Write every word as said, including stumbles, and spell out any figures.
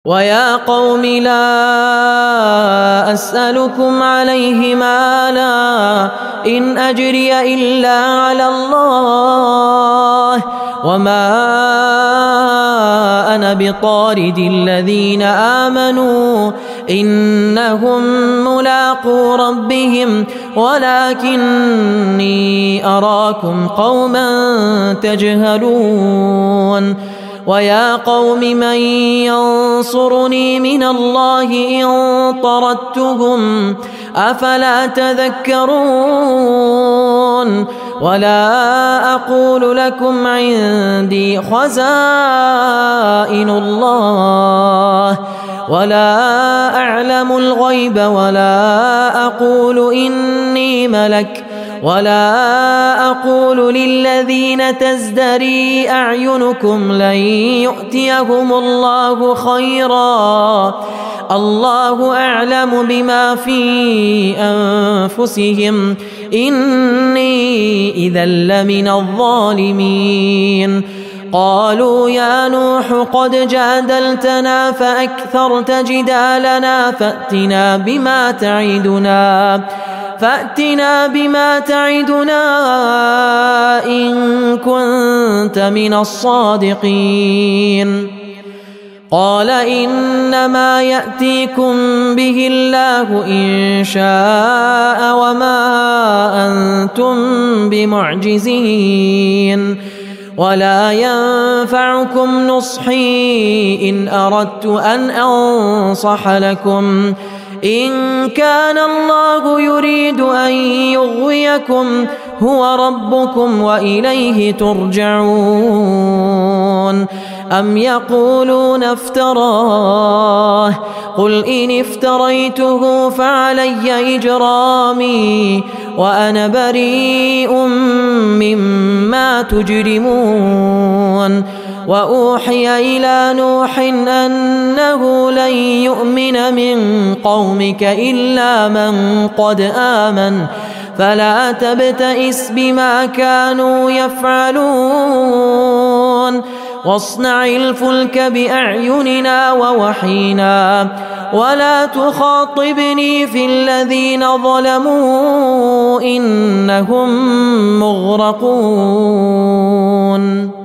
ويا قوم لا أسألكم عليه مالا إن أجري إلا على الله وما أنا بطارد الذين آمنوا إنهم ملاقو ربهم ولكني أراكم قوما تجهلون ويا قوم من ينصرني من الله إن طردتهم أفلا تذكرون ولا أقول لكم عندي خزائن الله ولا أعلم الغيب ولا أقول إني ملك ولا أقول للذين تزدري أعينكم لن يؤتيهم الله خيرا الله أعلم بما في أنفسهم إني إذا لمن الظالمين قالوا يا نوح قد جادلتنا فأكثرت جدالنا فأتنا بما تعدنا فأتنا بما تعدنا إن كنت من الصادقين قال إنما يأتيكم به الله إن شاء وما أنتم بمعجزين ولا ينفعكم نصحي إن أردت أن أنصح لكم إن كان الله يريد أن يغويكم هو ربكم وإليه ترجعون أم يقولون افتراه قل إن افتريته فعلي إجرامي وأنا بريء مما تجرمون وأوحي إلى نوح أنه لن يؤمن من قومك إلا من قد آمن فلا تبتئس بما كانوا يفعلون واصنع الفلك بأعيننا ووحينا ولا تخاطبني في الذين ظلموا إنهم مغرقون.